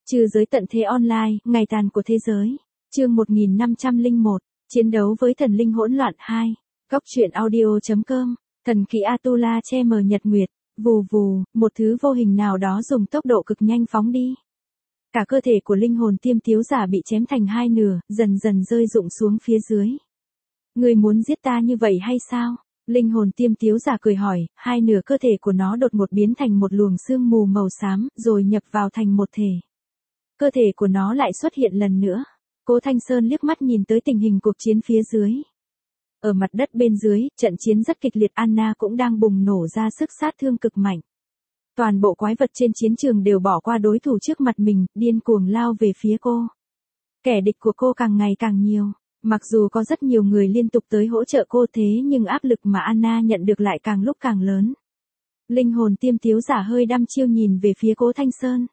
Trừ giới tận thế online, ngày tàn của thế giới. Chương 1501, chiến đấu với thần linh hỗn loạn 2. Góc truyện audio.com. Thần khí Atula che mờ nhật nguyệt, vù vù, một thứ vô hình nào đó dùng tốc độ cực nhanh phóng đi. Cả cơ thể của linh hồn Tiêm Tiếu Giả bị chém thành hai nửa, dần dần rơi rụng xuống phía dưới. Ngươi muốn giết ta như vậy hay sao? Linh hồn Tiêm Tiếu Giả cười hỏi, hai nửa cơ thể của nó đột ngột biến thành một luồng sương mù màu xám, rồi nhập vào thành một thể. Cơ thể của nó lại xuất hiện lần nữa. Cố Thanh Sơn liếc mắt nhìn tới tình hình cuộc chiến phía dưới. Ở mặt đất bên dưới, trận chiến rất kịch liệt, Anna cũng đang bùng nổ ra sức sát thương cực mạnh. Toàn bộ quái vật trên chiến trường đều bỏ qua đối thủ trước mặt mình, điên cuồng lao về phía cô. Kẻ địch của cô càng ngày càng nhiều. Mặc dù có rất nhiều người liên tục tới hỗ trợ cô thế nhưng áp lực mà Anna nhận được lại càng lúc càng lớn. Linh hồn Tiêm Tiếu Giả hơi đăm chiêu nhìn về phía Cố Thanh Sơn.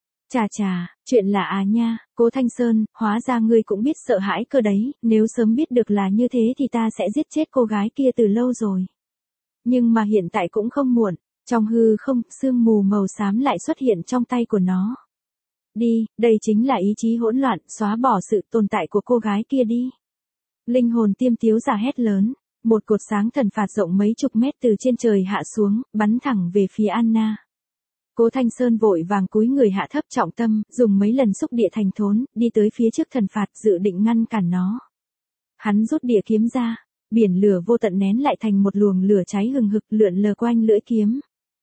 Chà, chuyện là nha, Cố Thanh Sơn, hóa ra ngươi cũng biết sợ hãi cơ đấy, nếu sớm biết được là như thế thì ta sẽ giết chết cô gái kia từ lâu rồi. Nhưng mà hiện tại cũng không muộn, trong hư không, sương mù màu xám lại xuất hiện trong tay của nó. Đi, đây chính là ý chí hỗn loạn, xóa bỏ sự tồn tại của cô gái kia đi. Linh hồn Tiêm Tiếu Giả hét lớn, một cột sáng thần phạt rộng mấy chục mét từ trên trời hạ xuống, bắn thẳng về phía Anna. Cố Thanh Sơn vội vàng cúi người hạ thấp trọng tâm, dùng mấy lần xúc địa thành thốn, đi tới phía trước thần phạt dự định ngăn cản nó. Hắn rút địa kiếm ra, biển lửa vô tận nén lại thành một luồng lửa cháy hừng hực lượn lờ quanh lưỡi kiếm.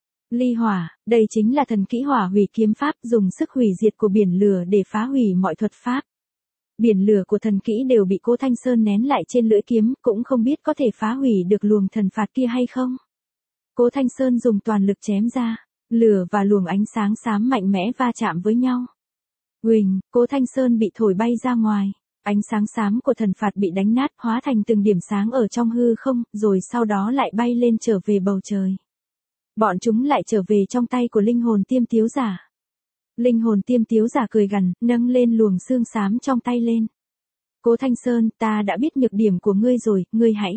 Ly hỏa, đây chính là thần kỹ hỏa hủy kiếm pháp, dùng sức hủy diệt của biển lửa để phá hủy mọi thuật pháp. Biển lửa của thần kỹ đều bị Cố Thanh Sơn nén lại trên lưỡi kiếm, cũng không biết có thể phá hủy được luồng thần phạt kia hay không. Cố Thanh Sơn dùng toàn lực chém ra. Lửa và luồng ánh sáng xám mạnh mẽ va chạm với nhau. Huỳnh, Cố Thanh Sơn bị thổi bay ra ngoài. Ánh sáng xám của thần phạt bị đánh nát, hóa thành từng điểm sáng ở trong hư không, rồi sau đó lại bay lên trở về bầu trời. Bọn chúng lại trở về trong tay của linh hồn Tiêm Tiếu Giả. Linh hồn Tiêm Tiếu Giả cười gằn, nâng lên luồng xương xám trong tay lên. Cố Thanh Sơn, ta đã biết nhược điểm của ngươi rồi, ngươi hãy.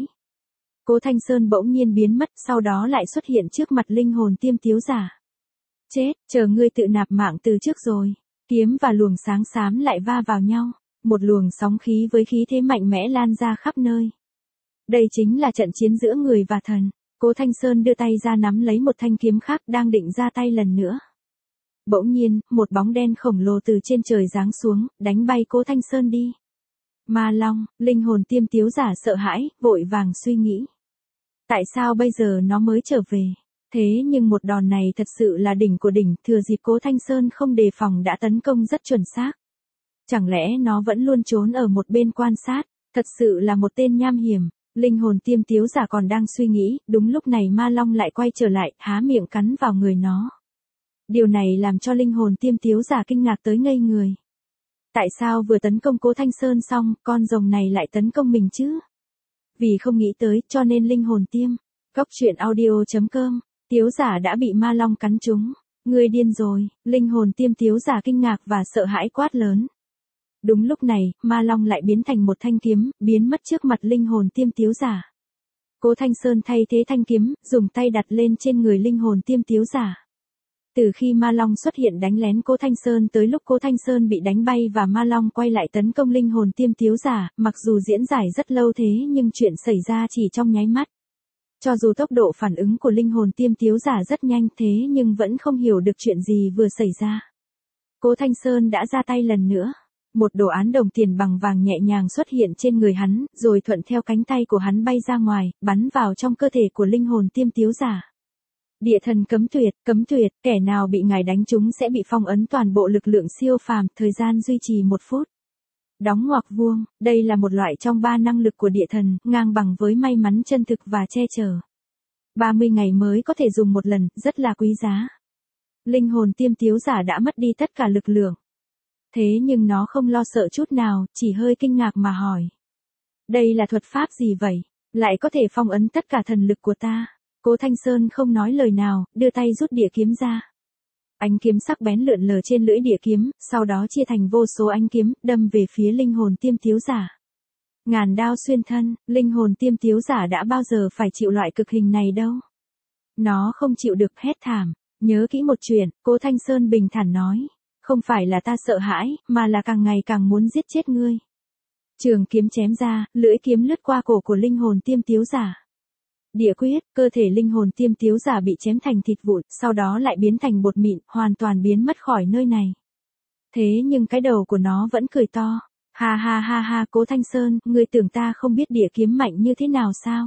Cố Thanh Sơn bỗng nhiên biến mất, sau đó lại xuất hiện trước mặt linh hồn Tiêm Tiếu Giả. Chết, chờ ngươi tự nạp mạng từ trước rồi. Kiếm và luồng sáng xám lại va vào nhau. Một luồng sóng khí với khí thế mạnh mẽ lan ra khắp nơi. Đây chính là trận chiến giữa người và thần. Cố Thanh Sơn đưa tay ra nắm lấy một thanh kiếm khác đang định ra tay lần nữa. Bỗng nhiên, một bóng đen khổng lồ từ trên trời giáng xuống, đánh bay Cố Thanh Sơn đi. Ma Long, linh hồn Tiêm Tiếu Giả sợ hãi, vội vàng suy nghĩ. Tại sao bây giờ nó mới trở về? Thế nhưng một đòn này thật sự là đỉnh của đỉnh, thừa dịp Cố Thanh Sơn không đề phòng đã tấn công rất chuẩn xác. Chẳng lẽ nó vẫn luôn trốn ở một bên quan sát, thật sự là một tên nham hiểm. Linh hồn Tiêm Tiếu Giả còn đang suy nghĩ, đúng lúc này Ma Long lại quay trở lại, há miệng cắn vào người nó. Điều này làm cho linh hồn Tiêm Tiếu Giả kinh ngạc tới ngây người. Tại sao vừa tấn công Cố Thanh Sơn xong, con rồng này lại tấn công mình chứ? Vì không nghĩ tới, cho nên linh hồn Góc truyện audio.com. Tiếu Giả đã bị Ma Long cắn trúng. Ngươi điên rồi, linh hồn Tiêm Tiếu Giả kinh ngạc và sợ hãi quát lớn. Đúng lúc này, Ma Long lại biến thành một thanh kiếm, biến mất trước mặt linh hồn Tiêm Tiếu Giả. Cố Thanh Sơn thay thế thanh kiếm, dùng tay đặt lên trên người linh hồn Tiêm Tiếu Giả. Từ khi Ma Long xuất hiện đánh lén Cố Thanh Sơn tới lúc Cố Thanh Sơn bị đánh bay và Ma Long quay lại tấn công linh hồn Tiêm Tiếu Giả, mặc dù diễn giải rất lâu thế nhưng chuyện xảy ra chỉ trong nháy mắt. Cho dù tốc độ phản ứng của linh hồn Tiêm Tiếu Giả rất nhanh thế nhưng vẫn không hiểu được chuyện gì vừa xảy ra. Cố Thanh Sơn đã ra tay lần nữa. Một đồ án đồng tiền bằng vàng nhẹ nhàng xuất hiện trên người hắn, rồi thuận theo cánh tay của hắn bay ra ngoài, bắn vào trong cơ thể của linh hồn Tiêm Tiếu Giả. Địa thần cấm tuyệt, kẻ nào bị ngài đánh trúng sẽ bị phong ấn toàn bộ lực lượng siêu phàm, thời gian duy trì 1 phút. Đóng ngoặc vuông, đây là một loại trong 3 năng lực của địa thần, ngang bằng với may mắn chân thực và che chở. 30 ngày mới có thể dùng một lần, rất là quý giá. Linh hồn Tiêm Tiếu Giả đã mất đi tất cả lực lượng. Thế nhưng nó không lo sợ chút nào, chỉ hơi kinh ngạc mà hỏi. Đây là thuật pháp gì vậy? Lại có thể phong ấn tất cả thần lực của ta. Cố Thanh Sơn không nói lời nào, đưa tay rút địa kiếm ra. Ánh kiếm sắc bén lượn lờ trên lưỡi địa kiếm, sau đó chia thành vô số ánh kiếm, đâm về phía linh hồn Tiêm Tiếu Giả. Ngàn đao xuyên thân, linh hồn Tiêm Tiếu Giả đã bao giờ phải chịu loại cực hình này đâu. Nó không chịu được, hét thảm. Nhớ kỹ một chuyện, Cố Thanh Sơn bình thản nói. Không phải là ta sợ hãi, mà là càng ngày càng muốn giết chết ngươi. Trường kiếm chém ra, lưỡi kiếm lướt qua cổ của linh hồn Tiêm Tiếu Giả. Địa quyết, cơ thể linh hồn Tiêm Tiếu Giả bị chém thành thịt vụn, sau đó lại biến thành bột mịn, hoàn toàn biến mất khỏi nơi này. Thế nhưng cái đầu của nó vẫn cười to. Ha ha ha ha, Cố Thanh Sơn, ngươi tưởng ta không biết địa kiếm mạnh như thế nào sao?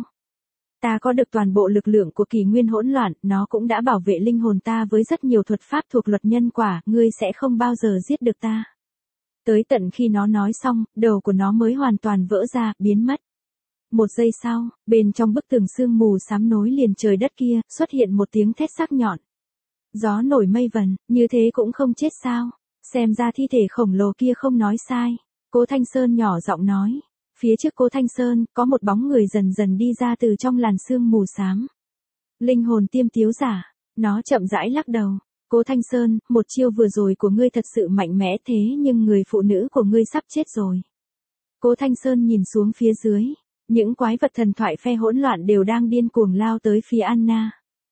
Ta có được toàn bộ lực lượng của kỷ nguyên hỗn loạn, nó cũng đã bảo vệ linh hồn ta với rất nhiều thuật pháp thuộc luật nhân quả, ngươi sẽ không bao giờ giết được ta. Tới tận khi nó nói xong, đầu của nó mới hoàn toàn vỡ ra, biến mất. Một giây sau, bên trong bức tường sương mù xám nối liền trời đất kia, xuất hiện một tiếng thét sắc nhọn. Gió nổi mây vần, như thế cũng không chết sao? Xem ra thi thể khổng lồ kia không nói sai. Cố Thanh Sơn nhỏ giọng nói. Phía trước Cố Thanh Sơn, có một bóng người dần dần đi ra từ trong làn sương mù xám. Linh hồn Tiêm Tiếu Giả. Nó chậm rãi lắc đầu. Cố Thanh Sơn, một chiêu vừa rồi của ngươi thật sự mạnh mẽ thế nhưng người phụ nữ của ngươi sắp chết rồi. Cố Thanh Sơn nhìn xuống phía dưới. Những quái vật thần thoại phe hỗn loạn đều đang điên cuồng lao tới phía Anna.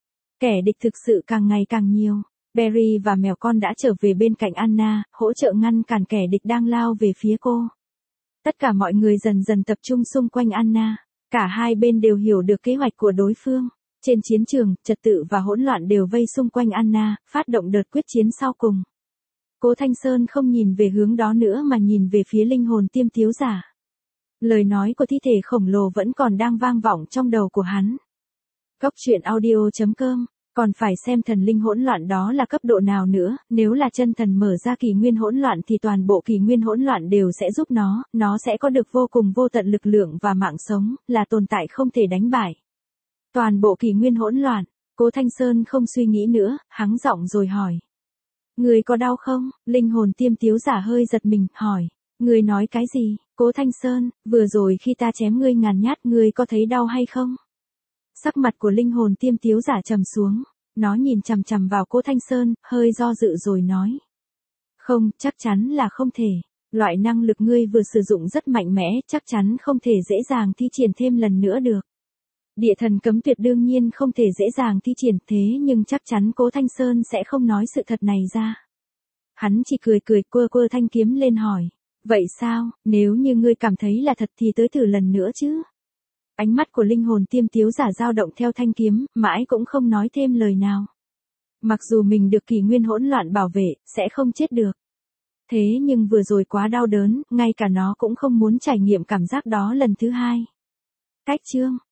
Kẻ địch thực sự càng ngày càng nhiều. Barry và mèo con đã trở về bên cạnh Anna, hỗ trợ ngăn cản kẻ địch đang lao về phía cô. Tất cả mọi người dần dần tập trung xung quanh Anna. Cả hai bên đều hiểu được kế hoạch của đối phương. Trên chiến trường, trật tự và hỗn loạn đều vây xung quanh Anna, phát động đợt quyết chiến sau cùng. Cố Thanh Sơn không nhìn về hướng đó nữa mà nhìn về phía linh hồn Tiêm Tiếu Giả. Lời nói của thi thể khổng lồ vẫn còn đang vang vọng trong đầu của hắn. Góc truyện audio.com. Còn phải xem thần linh hỗn loạn đó là cấp độ nào nữa, nếu là chân thần mở ra kỷ nguyên hỗn loạn thì toàn bộ kỷ nguyên hỗn loạn đều sẽ giúp nó sẽ có được vô cùng vô tận lực lượng và mạng sống, là tồn tại không thể đánh bại. Toàn bộ kỷ nguyên hỗn loạn, Cố Thanh Sơn không suy nghĩ nữa, hắng giọng rồi hỏi. Người có đau không? Linh hồn Tiêm Tiếu Giả hơi giật mình, hỏi. Người nói cái gì? Cố Thanh Sơn, vừa rồi khi ta chém ngươi ngàn nhát ngươi có thấy đau hay không? Sắc mặt của linh hồn Tiêm Tiếu Giả trầm xuống, nó nhìn chằm chằm vào Cố Thanh Sơn, hơi do dự rồi nói. Không, chắc chắn là không thể. Loại năng lực ngươi vừa sử dụng rất mạnh mẽ, chắc chắn không thể dễ dàng thi triển thêm lần nữa được. Địa thần cấm tuyệt đương nhiên không thể dễ dàng thi triển thế nhưng chắc chắn Cố Thanh Sơn sẽ không nói sự thật này ra. Hắn chỉ cười quơ thanh kiếm lên hỏi. Vậy sao, nếu như ngươi cảm thấy là thật thì tới thử lần nữa chứ? Ánh mắt của linh hồn Tiêm Tiếu Giả dao động theo thanh kiếm, mãi cũng không nói thêm lời nào. Mặc dù mình được kỷ nguyên hỗn loạn bảo vệ, sẽ không chết được. Thế nhưng vừa rồi quá đau đớn, ngay cả nó cũng không muốn trải nghiệm cảm giác đó lần thứ hai. Cách chương